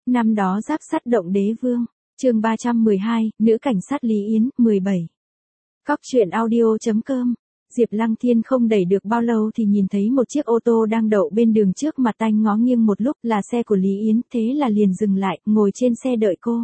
Năm đó giáp sắt động đế vương. Chương 312, nữ cảnh sát Lý Yến, 17. Cóc truyện audio.com. Diệp Lăng Thiên không đẩy được bao lâu thì nhìn thấy một chiếc ô tô đang đậu bên đường trước mặt anh, ngó nghiêng một lúc là xe của Lý Yến, thế là liền dừng lại, ngồi trên xe đợi cô.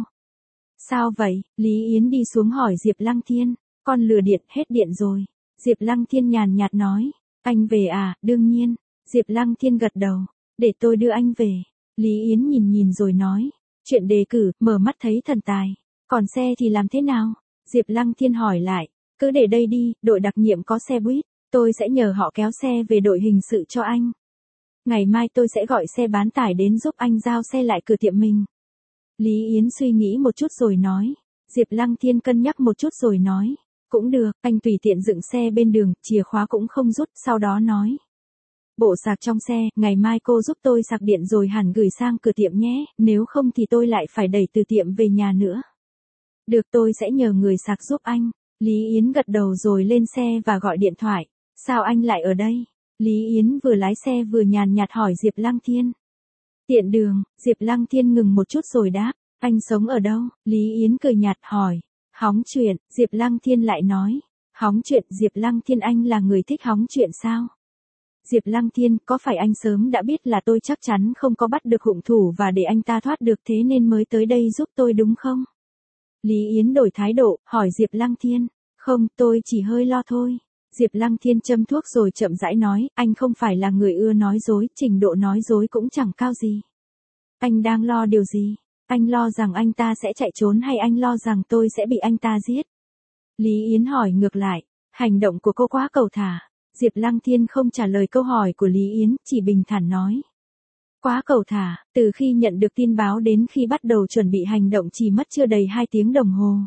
Sao vậy? Lý Yến đi xuống hỏi Diệp Lăng Thiên. Con lừa điện, hết điện rồi. Diệp Lăng Thiên nhàn nhạt nói. Anh về à? Đương nhiên. Diệp Lăng Thiên gật đầu. Để tôi đưa anh về. Lý Yến nhìn rồi nói. Chuyện đề cử, mở mắt thấy thần tài. Còn xe thì làm thế nào? Diệp Lăng Thiên hỏi lại. Cứ để đây đi, đội đặc nhiệm có xe buýt. Tôi sẽ nhờ họ kéo xe về đội hình sự cho anh. Ngày mai tôi sẽ gọi xe bán tải đến giúp anh giao xe lại cửa tiệm mình. Lý Yến suy nghĩ một chút rồi nói. Diệp Lăng Thiên cân nhắc một chút rồi nói. Cũng được, anh tùy tiện dựng xe bên đường, chìa khóa cũng không rút, sau đó nói. Bộ sạc trong xe, ngày mai cô giúp tôi sạc điện rồi hẳn gửi sang cửa tiệm nhé, nếu không thì tôi lại phải đẩy từ tiệm về nhà nữa. Được, tôi sẽ nhờ người sạc giúp anh. Lý Yến gật đầu rồi lên xe và gọi điện thoại. Sao anh lại ở đây? Lý Yến vừa lái xe vừa nhàn nhạt hỏi Diệp Lăng Thiên. Tiện đường. Diệp Lăng Thiên ngừng một chút rồi đáp. Anh sống ở đâu? Lý Yến cười nhạt hỏi. Hóng chuyện. Diệp Lăng Thiên lại nói. Hóng chuyện. Diệp Lăng Thiên, anh là người thích hóng chuyện sao? Diệp Lăng Thiên, có phải anh sớm đã biết là tôi chắc chắn không có bắt được hung thủ và để anh ta thoát được thế nên mới tới đây giúp tôi đúng không? Lý Yến đổi thái độ, hỏi Diệp Lăng Thiên. Không, tôi chỉ hơi lo thôi. Diệp Lăng Thiên châm thuốc rồi chậm rãi nói, anh không phải là người ưa nói dối, trình độ nói dối cũng chẳng cao gì. Anh đang lo điều gì? Anh lo rằng anh ta sẽ chạy trốn hay anh lo rằng tôi sẽ bị anh ta giết? Lý Yến hỏi ngược lại, hành động của cô quá cầu thả. Diệp Lăng Thiên không trả lời câu hỏi của Lý Yến, chỉ bình thản nói. Quá cầu thả, từ khi nhận được tin báo đến khi bắt đầu chuẩn bị hành động chỉ mất chưa đầy 2 tiếng đồng hồ.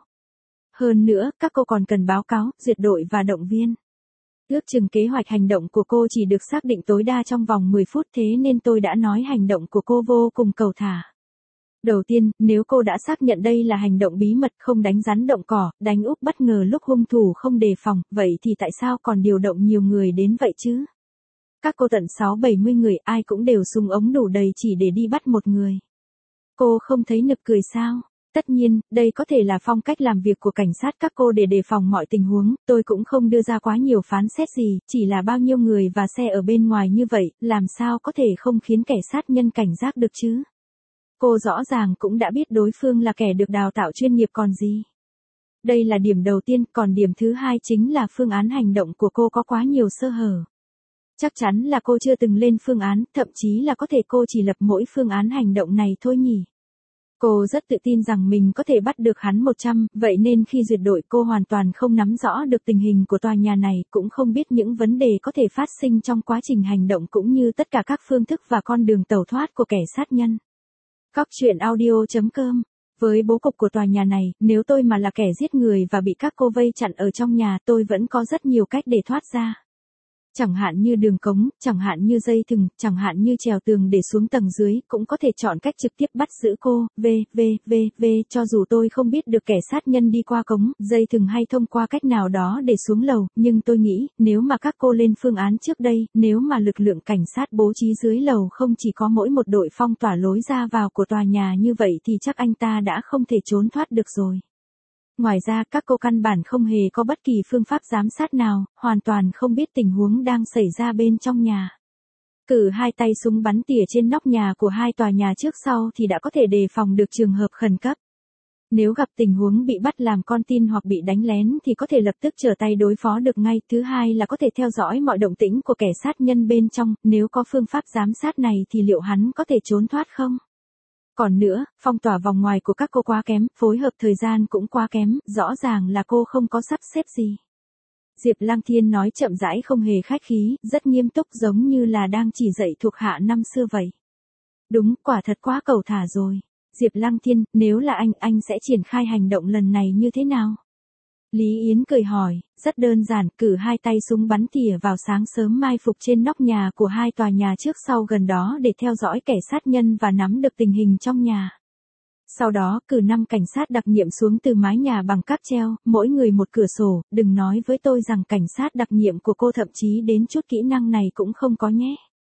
Hơn nữa, các cô còn cần báo cáo, duyệt đội và động viên. Ước chừng kế hoạch hành động của cô chỉ được xác định tối đa trong vòng 10 phút, thế nên tôi đã nói hành động của cô vô cùng cầu thả. Đầu tiên, nếu cô đã xác nhận đây là hành động bí mật, không đánh rắn động cỏ, đánh úp bất ngờ lúc hung thủ không đề phòng, vậy thì tại sao còn điều động nhiều người đến vậy chứ? Các cô tận 60-70 người, ai cũng đều súng ống đủ đầy chỉ để đi bắt một người. Cô không thấy nực cười sao? Tất nhiên, đây có thể là phong cách làm việc của cảnh sát các cô để đề phòng mọi tình huống, tôi cũng không đưa ra quá nhiều phán xét gì, chỉ là bao nhiêu người và xe ở bên ngoài như vậy, làm sao có thể không khiến kẻ sát nhân cảnh giác được chứ? Cô rõ ràng cũng đã biết đối phương là kẻ được đào tạo chuyên nghiệp còn gì. Đây là điểm đầu tiên, còn điểm thứ hai chính là phương án hành động của cô có quá nhiều sơ hở. Chắc chắn là cô chưa từng lên phương án, thậm chí là có thể cô chỉ lập mỗi phương án hành động này thôi nhỉ. Cô rất tự tin rằng mình có thể bắt được hắn 100, vậy nên khi duyệt đội cô hoàn toàn không nắm rõ được tình hình của tòa nhà này, cũng không biết những vấn đề có thể phát sinh trong quá trình hành động cũng như tất cả các phương thức và con đường tẩu thoát của kẻ sát nhân. Cóc truyện audio.com. Với bố cục của tòa nhà này, nếu tôi mà là kẻ giết người và bị các cô vây chặn ở trong nhà, tôi vẫn có rất nhiều cách để thoát ra. Chẳng hạn như đường cống, chẳng hạn như dây thừng, chẳng hạn như trèo tường để xuống tầng dưới, cũng có thể chọn cách trực tiếp bắt giữ cô, cho dù tôi không biết được kẻ sát nhân đi qua cống, dây thừng hay thông qua cách nào đó để xuống lầu, nhưng tôi nghĩ, nếu mà các cô lên phương án trước đây, nếu mà lực lượng cảnh sát bố trí dưới lầu không chỉ có mỗi một đội phong tỏa lối ra vào của tòa nhà như vậy thì chắc anh ta đã không thể trốn thoát được rồi. Ngoài ra, các cô căn bản không hề có bất kỳ phương pháp giám sát nào, hoàn toàn không biết tình huống đang xảy ra bên trong nhà. Cử 2 tay súng bắn tỉa trên nóc nhà của 2 tòa nhà trước sau thì đã có thể đề phòng được trường hợp khẩn cấp. Nếu gặp tình huống bị bắt làm con tin hoặc bị đánh lén thì có thể lập tức trở tay đối phó được ngay. Thứ hai là có thể theo dõi mọi động tĩnh của kẻ sát nhân bên trong, nếu có phương pháp giám sát này thì liệu hắn có thể trốn thoát không? Còn nữa, phong tỏa vòng ngoài của các cô quá kém, phối hợp thời gian cũng quá kém, rõ ràng là cô không có sắp xếp gì. Diệp Lăng Thiên nói chậm rãi không hề khách khí, rất nghiêm túc giống như là đang chỉ dạy thuộc hạ năm xưa vậy. Đúng, quả thật quá cầu thả rồi. Diệp Lăng Thiên, nếu là anh sẽ triển khai hành động lần này như thế nào? Lý Yến cười hỏi, rất đơn giản, cử 2 tay súng bắn tỉa vào sáng sớm mai phục trên nóc nhà của 2 tòa nhà trước sau gần đó để theo dõi kẻ sát nhân và nắm được tình hình trong nhà. Sau đó, cử 5 cảnh sát đặc nhiệm xuống từ mái nhà bằng cáp treo, mỗi người một cửa sổ, đừng nói với tôi rằng cảnh sát đặc nhiệm của cô thậm chí đến chút kỹ năng này cũng không có nhé.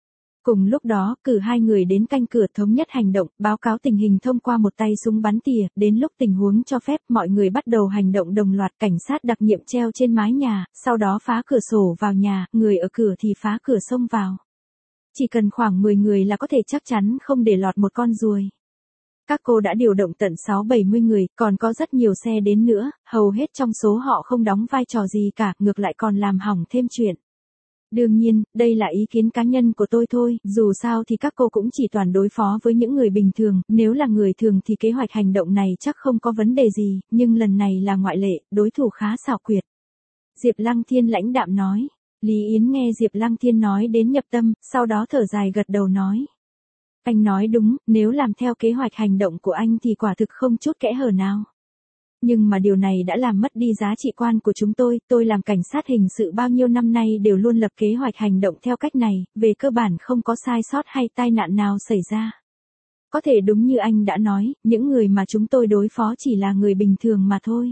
Cùng lúc đó, cử 2 người đến canh cửa thống nhất hành động, báo cáo tình hình thông qua một tay súng bắn tỉa, đến lúc tình huống cho phép, mọi người bắt đầu hành động đồng loạt, cảnh sát đặc nhiệm treo trên mái nhà, sau đó phá cửa sổ vào nhà, người ở cửa thì phá cửa xông vào. Chỉ cần khoảng 10 người là có thể chắc chắn không để lọt một con ruồi. Các cô đã điều động tận 6-70 người, còn có rất nhiều xe đến nữa, hầu hết trong số họ không đóng vai trò gì cả, ngược lại còn làm hỏng thêm chuyện. Đương nhiên, đây là ý kiến cá nhân của tôi thôi, dù sao thì các cô cũng chỉ toàn đối phó với những người bình thường, nếu là người thường thì kế hoạch hành động này chắc không có vấn đề gì, nhưng lần này là ngoại lệ, đối thủ khá xảo quyệt. Diệp Lăng Thiên lãnh đạm nói. Lý Yến nghe Diệp Lăng Thiên nói đến nhập tâm, sau đó thở dài gật đầu nói. Anh nói đúng, nếu làm theo kế hoạch hành động của anh thì quả thực không chút kẽ hở nào. Nhưng mà điều này đã làm mất đi giá trị quan của chúng tôi làm cảnh sát hình sự bao nhiêu năm nay đều luôn lập kế hoạch hành động theo cách này, về cơ bản không có sai sót hay tai nạn nào xảy ra. Có thể đúng như anh đã nói, những người mà chúng tôi đối phó chỉ là người bình thường mà thôi.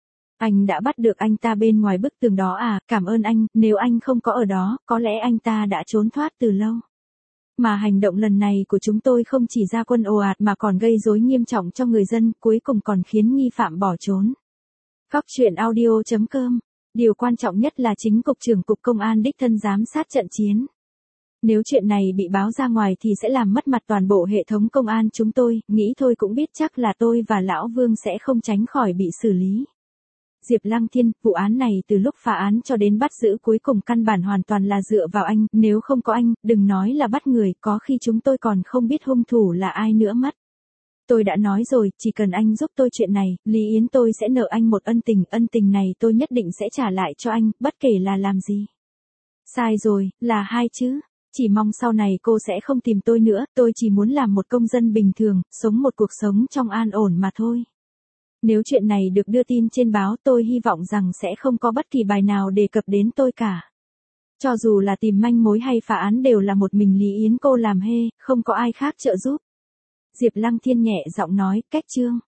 Anh đã bắt được anh ta bên ngoài bức tường đó à, cảm ơn anh, nếu anh không có ở đó, có lẽ anh ta đã trốn thoát từ lâu. Mà hành động lần này của chúng tôi không chỉ ra quân ồ ạt mà còn gây rối nghiêm trọng cho người dân, cuối cùng còn khiến nghi phạm bỏ trốn. Góc truyện audio.com. Điều quan trọng nhất là chính cục trưởng cục công an đích thân giám sát trận chiến. Nếu chuyện này bị báo ra ngoài thì sẽ làm mất mặt toàn bộ hệ thống công an chúng tôi, nghĩ thôi cũng biết chắc là tôi và Lão Vương sẽ không tránh khỏi bị xử lý. Diệp Lăng Thiên, vụ án này từ lúc phá án cho đến bắt giữ cuối cùng căn bản hoàn toàn là dựa vào anh, nếu không có anh, đừng nói là bắt người, có khi chúng tôi còn không biết hung thủ là ai nữa mất. Tôi đã nói rồi, chỉ cần anh giúp tôi chuyện này, Lý Yến tôi sẽ nợ anh một ân tình này tôi nhất định sẽ trả lại cho anh, bất kể là làm gì. Sai rồi, là 2 chữ. Chỉ mong sau này cô sẽ không tìm tôi nữa, tôi chỉ muốn làm một công dân bình thường, sống một cuộc sống trong an ổn mà thôi. Nếu chuyện này được đưa tin trên báo tôi hy vọng rằng sẽ không có bất kỳ bài nào đề cập đến tôi cả. Cho dù là tìm manh mối hay phá án đều là một mình Lý Yến cô làm hê, không có ai khác trợ giúp. Diệp Lăng Thiên nhẹ giọng nói, cách chương.